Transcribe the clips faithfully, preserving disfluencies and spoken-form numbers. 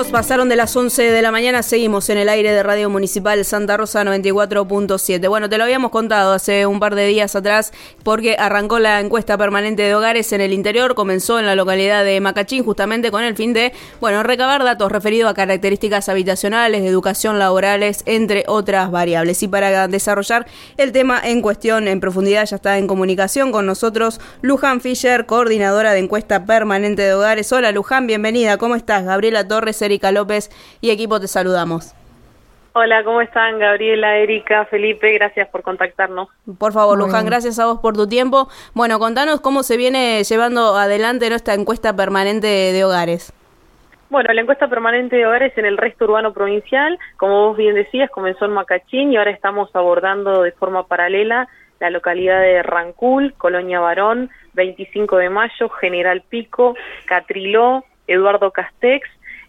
minutos pasaron de las once de la mañana, seguimos en el aire de Radio Municipal Santa Rosa noventa y cuatro punto siete. Bueno, te lo habíamos contado hace un par de días atrás porque arrancó la encuesta permanente de hogares en el interior, comenzó en la localidad de Macachín justamente con el fin de, bueno, recabar datos referidos a características habitacionales, de educación, laborales, entre otras variables. Y para desarrollar el tema en cuestión en profundidad ya está en comunicación con nosotros Luján Fischer, coordinadora de encuesta permanente de hogares. Hola Luján, bienvenida, ¿cómo estás? Gabriela Torres, Erika López y equipo te saludamos. Hola, ¿cómo están? Gabriela, Erika, Felipe, gracias por contactarnos. Por favor, Muy Luján, bien. Gracias a vos por tu tiempo. Bueno, contanos cómo se viene llevando adelante nuestra encuesta permanente de, de hogares. Bueno, la encuesta permanente de hogares en el resto urbano provincial, como vos bien decías, comenzó en Macachín y ahora estamos abordando de forma paralela la localidad de Rancul, Colonia Barón, veinticinco de mayo, General Pico, Catriló, Eduardo Castex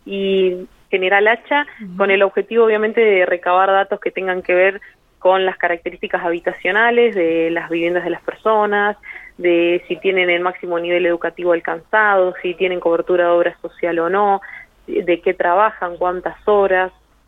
y General Hacha, uh-huh. con el objetivo obviamente de recabar datos que tengan que ver con las características habitacionales de las viviendas de las personas, de si tienen el máximo nivel educativo alcanzado, si tienen cobertura de obra social o no, de qué trabajan, cuántas horas.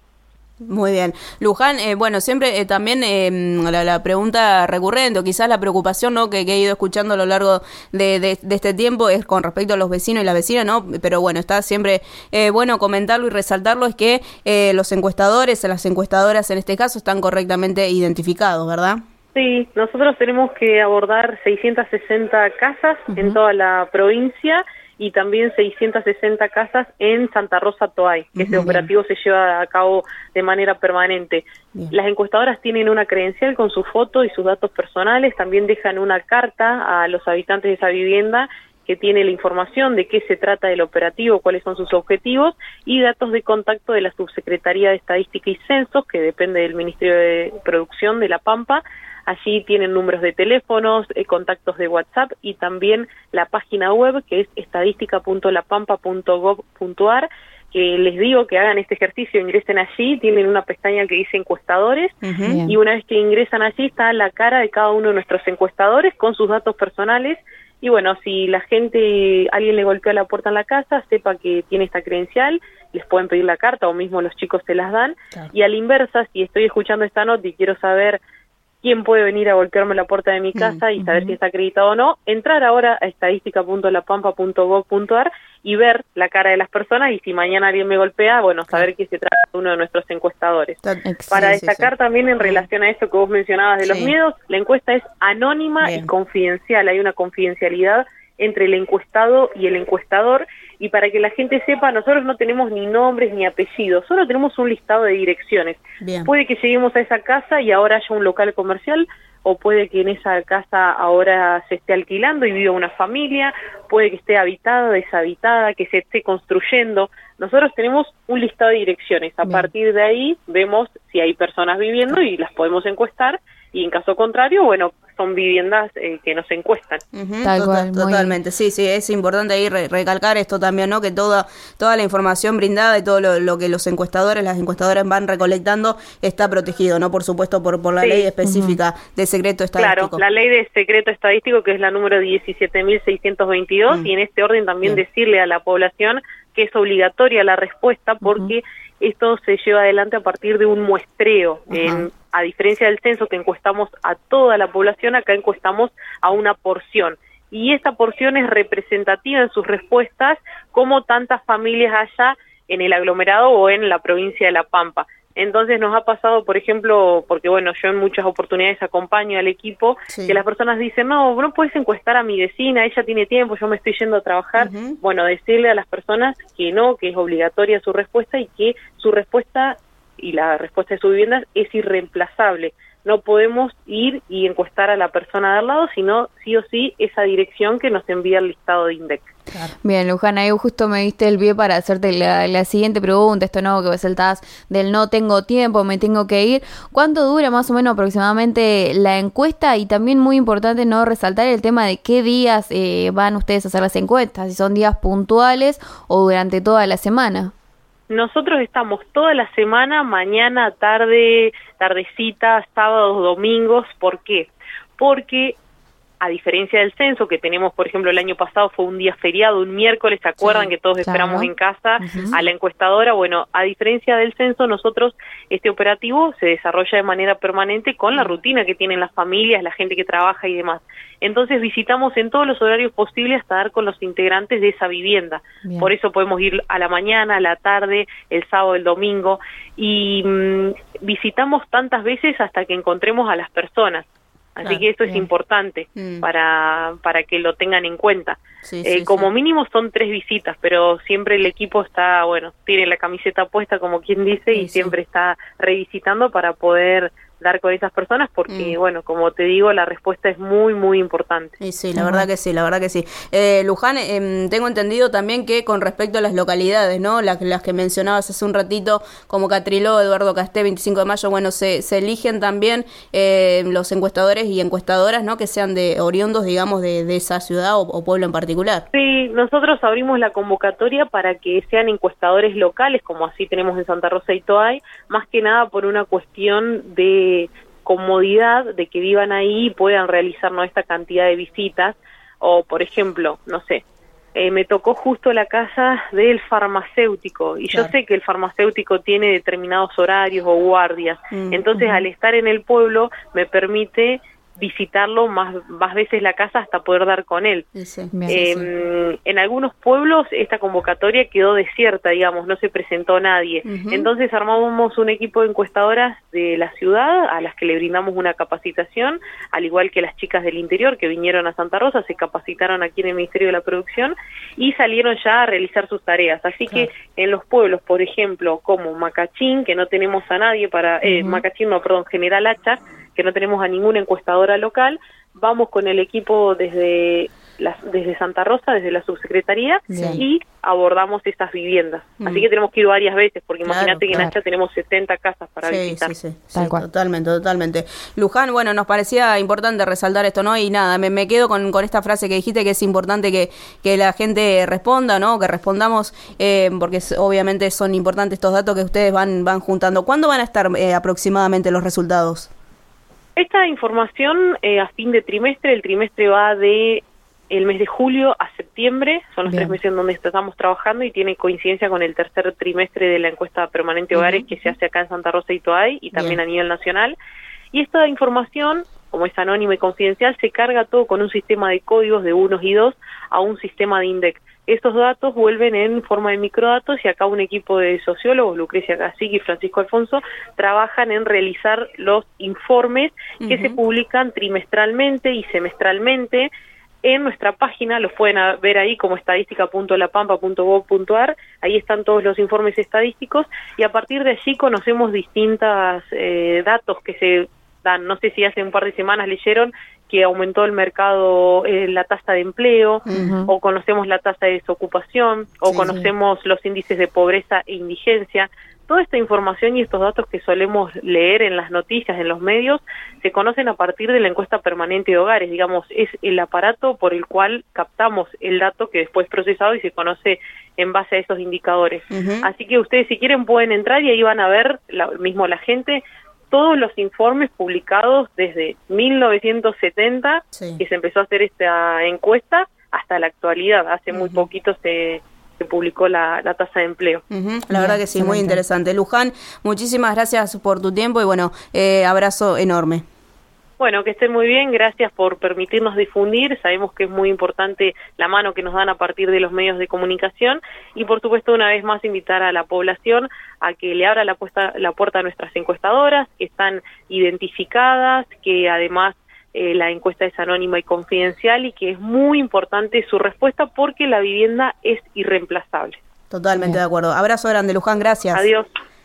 Muy bien. Luján, eh, bueno, siempre eh, también eh, la, la pregunta recurrente o quizás la preocupación, ¿no?, que, que he ido escuchando a lo largo de, de, de este tiempo es con respecto a los vecinos y las vecinas, ¿no? Pero bueno, está siempre eh, bueno comentarlo y resaltarlo, es que eh, los encuestadores, las encuestadoras en este caso, están correctamente identificados, ¿verdad? Sí, nosotros tenemos que abordar seiscientas sesenta casas uh-huh. en toda la provincia y también seiscientas sesenta casas en Santa Rosa Toay, que uh-huh. ese operativo se lleva a cabo de manera permanente. Bien. Las encuestadoras tienen una credencial con su foto y sus datos personales, también dejan una carta a los habitantes de esa vivienda que tiene la información de qué se trata del operativo, cuáles son sus objetivos, y datos de contacto de la Subsecretaría de Estadística y Censos, que depende del Ministerio de Producción de La Pampa. Allí tienen números de teléfonos, eh, contactos de WhatsApp y también la página web que es estadística punto lapampa punto gob punto ar, que les digo que hagan este ejercicio, ingresen allí, tienen una pestaña que dice encuestadores uh-huh. y una vez que ingresan allí está la cara de cada uno de nuestros encuestadores con sus datos personales. Y bueno, si la gente, alguien le golpea la puerta en la casa, sepa que tiene esta credencial, les pueden pedir la carta o mismo los chicos se las dan. Claro. Y a la inversa, si estoy escuchando esta nota y quiero saber quién puede venir a golpearme la puerta de mi casa y saber uh-huh. si está acreditado o no, entrar ahora a estadística punto lapampa punto gob punto ar y ver la cara de las personas, y si mañana alguien me golpea, bueno, saber que se trata de uno de nuestros encuestadores. Sí, Para destacar sí, sí. también en relación a esto que vos mencionabas de sí. los miedos, la encuesta es anónima Bien. y confidencial, hay una confidencialidad entre el encuestado y el encuestador, y para que la gente sepa, nosotros no tenemos ni nombres ni apellidos, solo tenemos un listado de direcciones. Bien. Puede que lleguemos a esa casa y ahora haya un local comercial, o puede que en esa casa ahora se esté alquilando y viva una familia, puede que esté habitada, deshabitada, que se esté construyendo. Nosotros tenemos un listado de direcciones, a Bien. partir de ahí vemos si hay personas viviendo y las podemos encuestar, y en caso contrario, bueno, son viviendas eh, que no se encuestan. Uh-huh, Tal cual, Total, totalmente, sí, sí, es importante ahí re- recalcar esto también, ¿no? Que toda toda la información brindada y todo lo, lo que los encuestadores, las encuestadoras van recolectando está protegido, ¿no? Por supuesto, por por la sí. ley específica uh-huh. de secreto estadístico. Claro, la ley de secreto estadístico, que es la número diecisiete mil seiscientos veintidós, uh-huh. y en este orden también Bien. decirle a la población que es obligatoria la respuesta, porque uh-huh. esto se lleva adelante a partir de un muestreo. Uh-huh. En, a diferencia del censo que encuestamos a toda la población, acá encuestamos a una porción. Y esta porción es representativa en sus respuestas, como tantas familias haya en el aglomerado o en la provincia de La Pampa. Entonces nos ha pasado, por ejemplo, porque bueno, yo en muchas oportunidades acompaño al equipo, sí. que las personas dicen, no, no puedes encuestar a mi vecina, ella tiene tiempo, yo me estoy yendo a trabajar. Uh-huh. Bueno, decirle a las personas que no, que es obligatoria su respuesta y que su respuesta y la respuesta de su vivienda es irreemplazable. No podemos ir y encuestar a la persona de al lado, sino sí o sí esa dirección que nos envía el listado de INDEC. Claro. Bien, Luján, ahí justo me diste el pie para hacerte la, la siguiente pregunta, esto nuevo que vos saltás del no tengo tiempo, me tengo que ir. ¿Cuánto dura más o menos aproximadamente la encuesta? Y también muy importante no resaltar el tema de qué días eh, van ustedes a hacer las encuestas, si son días puntuales o durante toda la semana. Nosotros estamos toda la semana, mañana, tarde, tardecita, sábados, domingos. ¿Por qué? Porque a diferencia del censo, que tenemos, por ejemplo, el año pasado fue un día feriado, un miércoles, ¿se acuerdan sí, que todos claro. esperamos en casa uh-huh. a la encuestadora? Bueno, a diferencia del censo, nosotros, este operativo se desarrolla de manera permanente con la rutina que tienen las familias, la gente que trabaja y demás. Entonces visitamos en todos los horarios posibles hasta dar con los integrantes de esa vivienda. Bien. Por eso podemos ir a la mañana, a la tarde, el sábado, el domingo, y mmm, visitamos tantas veces hasta que encontremos a las personas. Así claro, que esto bien. es importante mm. para para que lo tengan en cuenta. Sí, eh, sí, como sí. mínimo son tres visitas, pero siempre el equipo está, bueno, tiene la camiseta puesta, como quien dice, sí, y sí. siempre está revisitando para poder dar con esas personas porque, mm. bueno, como te digo, la respuesta es muy, muy importante. Y sí, la uh-huh. verdad que sí, la verdad que sí. Eh, Luján, eh, tengo entendido también que con respecto a las localidades, ¿no? Las, las que mencionabas hace un ratito, como Catriló, Eduardo Casté, veinticinco de mayo, bueno, se, se eligen también eh, los encuestadores y encuestadoras, ¿no? Que sean de oriundos, digamos, de, de esa ciudad o, o pueblo en particular. Sí, nosotros abrimos la convocatoria para que sean encuestadores locales, como así tenemos en Santa Rosa y Toay, más que nada por una cuestión de comodidad, de que vivan ahí y puedan realizar ¿no? esta cantidad de visitas, o por ejemplo, no sé, eh, me tocó justo la casa del farmacéutico, y claro. yo sé que el farmacéutico tiene determinados horarios o guardias, mm, entonces uh-huh. al estar en el pueblo me permite visitarlo más, más veces la casa hasta poder dar con él. Sí, sí. Eh, sí. En algunos pueblos esta convocatoria quedó desierta, digamos, no se presentó nadie. Uh-huh. Entonces armamos un equipo de encuestadoras de la ciudad a las que le brindamos una capacitación, al igual que las chicas del interior que vinieron a Santa Rosa, se capacitaron aquí en el Ministerio de la Producción y salieron ya a realizar sus tareas. Así claro. que en los pueblos, por ejemplo, como Macachín, que no tenemos a nadie para... Uh-huh. Eh, Macachín, no, perdón, General Hacha, que no tenemos a ninguna encuestadora local, vamos con el equipo desde la, desde Santa Rosa, desde la subsecretaría, Bien. y abordamos estas viviendas. Mm. Así que tenemos que ir varias veces, porque claro, imagínate que claro. en Hacha tenemos setenta casas para sí, visitar. Sí, sí, sí, totalmente, totalmente. Luján, bueno, nos parecía importante resaltar esto, ¿no? Y nada, me, me quedo con, con esta frase que dijiste, que es importante que, que la gente responda, ¿no? Que respondamos, eh, porque es, obviamente son importantes estos datos que ustedes van, van juntando. ¿Cuándo van a estar eh, aproximadamente los resultados? Esta información eh, a fin de trimestre, el trimestre va de el mes de julio a septiembre, son los Bien. tres meses en donde estamos trabajando y tiene coincidencia con el tercer trimestre de la encuesta permanente de hogares uh-huh. que se hace acá en Santa Rosa y Toay y también Bien. a nivel nacional. Y esta información, como es anónima y confidencial, se carga todo con un sistema de códigos de unos y dos a un sistema de index. Estos datos vuelven en forma de microdatos y acá un equipo de sociólogos, Lucrecia Cacique y Francisco Alfonso, trabajan en realizar los informes que uh-huh. se publican trimestralmente y semestralmente en nuestra página. Los pueden ver ahí como estadística punto la pampa punto gob punto ar, ahí están todos los informes estadísticos y a partir de allí conocemos distintos eh, datos que se dan. No sé si hace un par de semanas leyeron que aumentó el mercado, eh, la tasa de empleo, uh-huh. o conocemos la tasa de desocupación, o sí, conocemos sí. los índices de pobreza e indigencia. Toda esta información y estos datos que solemos leer en las noticias, en los medios, se conocen a partir de la encuesta permanente de hogares. Digamos, es el aparato por el cual captamos el dato que después es procesado y se conoce en base a esos indicadores. Uh-huh. Así que ustedes, si quieren, pueden entrar y ahí van a ver, la, mismo la gente, todos los informes publicados desde mil novecientos setenta, sí. que se empezó a hacer esta encuesta, hasta la actualidad. Hace uh-huh. muy poquito se, se publicó la, la tasa de empleo. Uh-huh. La verdad que sí, muy interesante. Luján, muchísimas gracias por tu tiempo y bueno, eh, abrazo enorme. Bueno, que estén muy bien, gracias por permitirnos difundir, sabemos que es muy importante la mano que nos dan a partir de los medios de comunicación y por supuesto una vez más invitar a la población a que le abra la, puesta, la puerta a nuestras encuestadoras, que están identificadas, que además eh, la encuesta es anónima y confidencial y que es muy importante su respuesta porque la vivienda es irreemplazable. Totalmente bien. De acuerdo. Abrazo grande, Luján, gracias. Adiós.